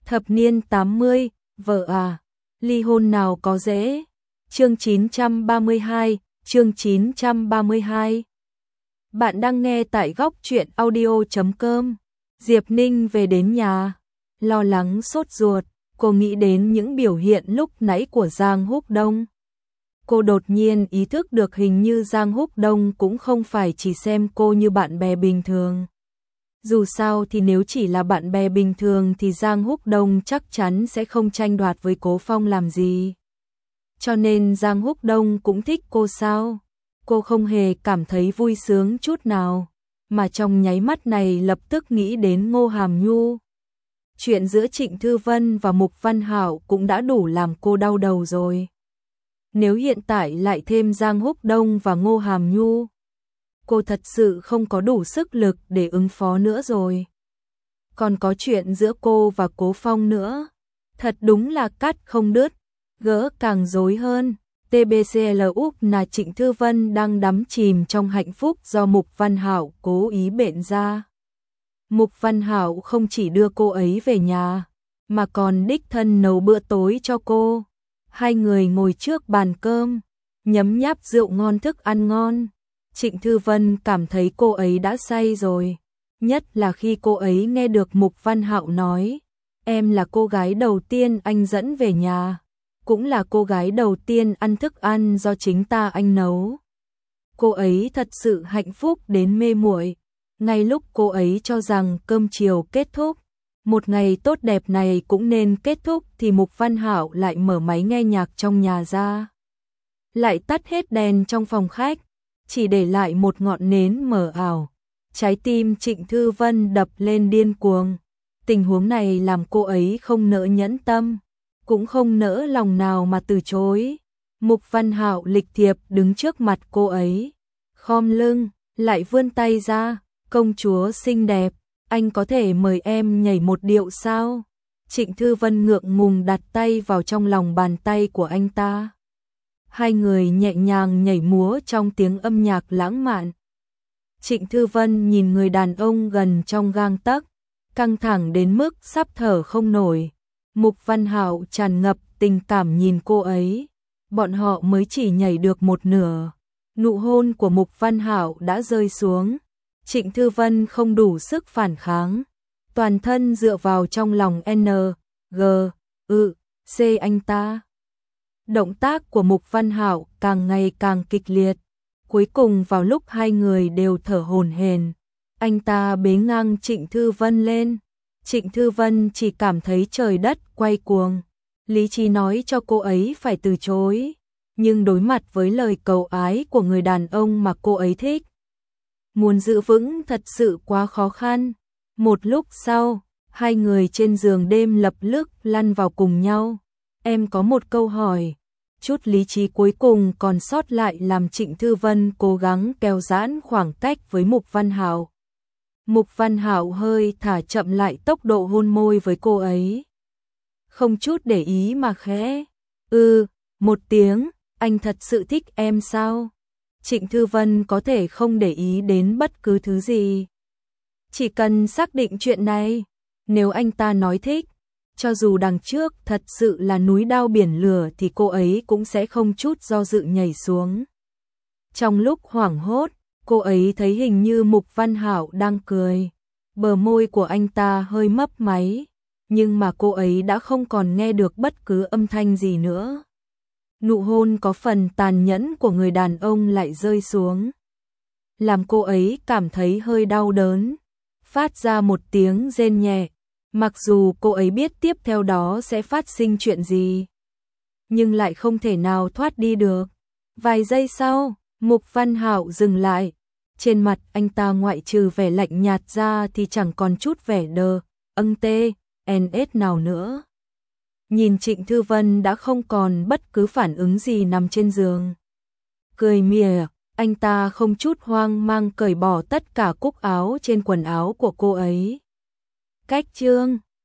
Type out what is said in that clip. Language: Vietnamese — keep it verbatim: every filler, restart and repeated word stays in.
Thập niên tám mươi, vợ à, ly hôn nào có dễ. Chương chín trăm ba mươi hai, chương chín trăm ba mươi hai. Bạn đang nghe tại góc truyện audio chấm com. Diệp Ninh về đến nhà, lo lắng sốt ruột, cô nghĩ đến những biểu hiện lúc nãy của Giang Húc Đông. Cô đột nhiên ý thức được hình như Giang Húc Đông cũng không phải chỉ xem cô như bạn bè bình thường. Dù sao thì nếu chỉ là bạn bè bình thường thì Giang Húc Đông chắc chắn sẽ không tranh đoạt với Cố Phong làm gì. Cho nên Giang Húc Đông cũng thích cô sao? Cô không hề cảm thấy vui sướng chút nào, mà trong nháy mắt này lập tức nghĩ đến Ngô Hàm Nhu. Chuyện giữa Trịnh Thư Vân và Mục Văn Hạo cũng đã đủ làm cô đau đầu rồi. Nếu hiện tại lại thêm Giang Húc Đông và Ngô Hàm Nhu, cô thật sự không có đủ sức lực để ứng phó nữa rồi. Còn có chuyện giữa cô và Cố Phong nữa, thật đúng là cắt không đứt, gỡ càng rối hơn. tê bê xê lờ úp là Trịnh Thư Vân đang đắm chìm trong hạnh phúc do Mục Văn Hạo cố ý bện ra. Mục Văn Hạo không chỉ đưa cô ấy về nhà, mà còn đích thân nấu bữa tối cho cô. Hai người ngồi trước bàn cơm, nhấm nháp rượu ngon thức ăn ngon. Trịnh Thư Vân cảm thấy cô ấy đã say rồi, nhất là khi cô ấy nghe được Mục Văn Hạo nói, em là cô gái đầu tiên anh dẫn về nhà, cũng là cô gái đầu tiên ăn thức ăn do chính ta anh nấu. Cô ấy thật sự hạnh phúc đến mê muội. Ngay lúc cô ấy cho rằng cơm chiều kết thúc, một ngày tốt đẹp này cũng nên kết thúc thì Mục Văn Hạo lại mở máy nghe nhạc trong nhà ra. Lại tắt hết đèn trong phòng khách, chỉ để lại một ngọn nến mờ ảo. Trái tim Trịnh Thư Vân đập lên điên cuồng. Tình huống này làm cô ấy không nỡ nhẫn tâm, cũng không nỡ lòng nào mà từ chối. Mục Văn Hạo lịch thiệp đứng trước mặt cô ấy, khom lưng, lại vươn tay ra, công chúa xinh đẹp, anh có thể mời em nhảy một điệu sao? Trịnh Thư Vân ngượng ngùng đặt tay vào trong lòng bàn tay của anh ta. Hai người nhẹ nhàng nhảy múa trong tiếng âm nhạc lãng mạn. Trịnh Thư Vân nhìn người đàn ông gần trong gang tấc, căng thẳng đến mức sắp thở không nổi. Mục Văn Hạo tràn ngập tình cảm nhìn cô ấy. Bọn họ mới chỉ nhảy được một nửa, nụ hôn của Mục Văn Hạo đã rơi xuống. Trịnh Thư Vân không đủ sức phản kháng, toàn thân dựa vào trong lòng N, G, ư, C anh ta. Động tác của Mục Văn Hạo càng ngày càng kịch liệt. Cuối cùng vào lúc hai người đều thở hổn hển, anh ta bế ngang Trịnh Thư Vân lên. Trịnh Thư Vân chỉ cảm thấy trời đất quay cuồng. Lý trí nói cho cô ấy phải từ chối, nhưng đối mặt với lời cầu ái của người đàn ông mà cô ấy thích, muốn giữ vững thật sự quá khó khăn. Một lúc sau, hai người trên giường đêm lập tức lăn vào cùng nhau. Em có một câu hỏi. Chút lý trí cuối cùng còn sót lại làm Trịnh Thư Vân cố gắng kéo giãn khoảng cách với Mục Văn Hạo. Mục Văn Hạo hơi thả chậm lại tốc độ hôn môi với cô ấy. Không chút để ý mà khẽ, "Ừ, một tiếng, anh thật sự thích em sao?" Trịnh Thư Vân có thể không để ý đến bất cứ thứ gì, chỉ cần xác định chuyện này. Nếu anh ta nói thích, cho dù đằng trước thật sự là núi đao biển lửa thì cô ấy cũng sẽ không chút do dự nhảy xuống. Trong lúc hoảng hốt, cô ấy thấy hình như Mục Văn Hạo đang cười. Bờ môi của anh ta hơi mấp máy, nhưng mà cô ấy đã không còn nghe được bất cứ âm thanh gì nữa. Nụ hôn có phần tàn nhẫn của người đàn ông lại rơi xuống, làm cô ấy cảm thấy hơi đau đớn, phát ra một tiếng rên nhẹ. Mặc dù cô ấy biết tiếp theo đó sẽ phát sinh chuyện gì, nhưng lại không thể nào thoát đi được. Vài giây sau, Mục Văn Hạo dừng lại. Trên mặt anh ta ngoại trừ vẻ lạnh nhạt ra thì chẳng còn chút vẻ đờ, âng tê, en ét nào nữa. Nhìn Trịnh Thư Vân đã không còn bất cứ phản ứng gì nằm trên giường. Cười mỉa, anh ta không chút hoang mang cởi bỏ tất cả cúc áo trên quần áo của cô ấy. Cách chương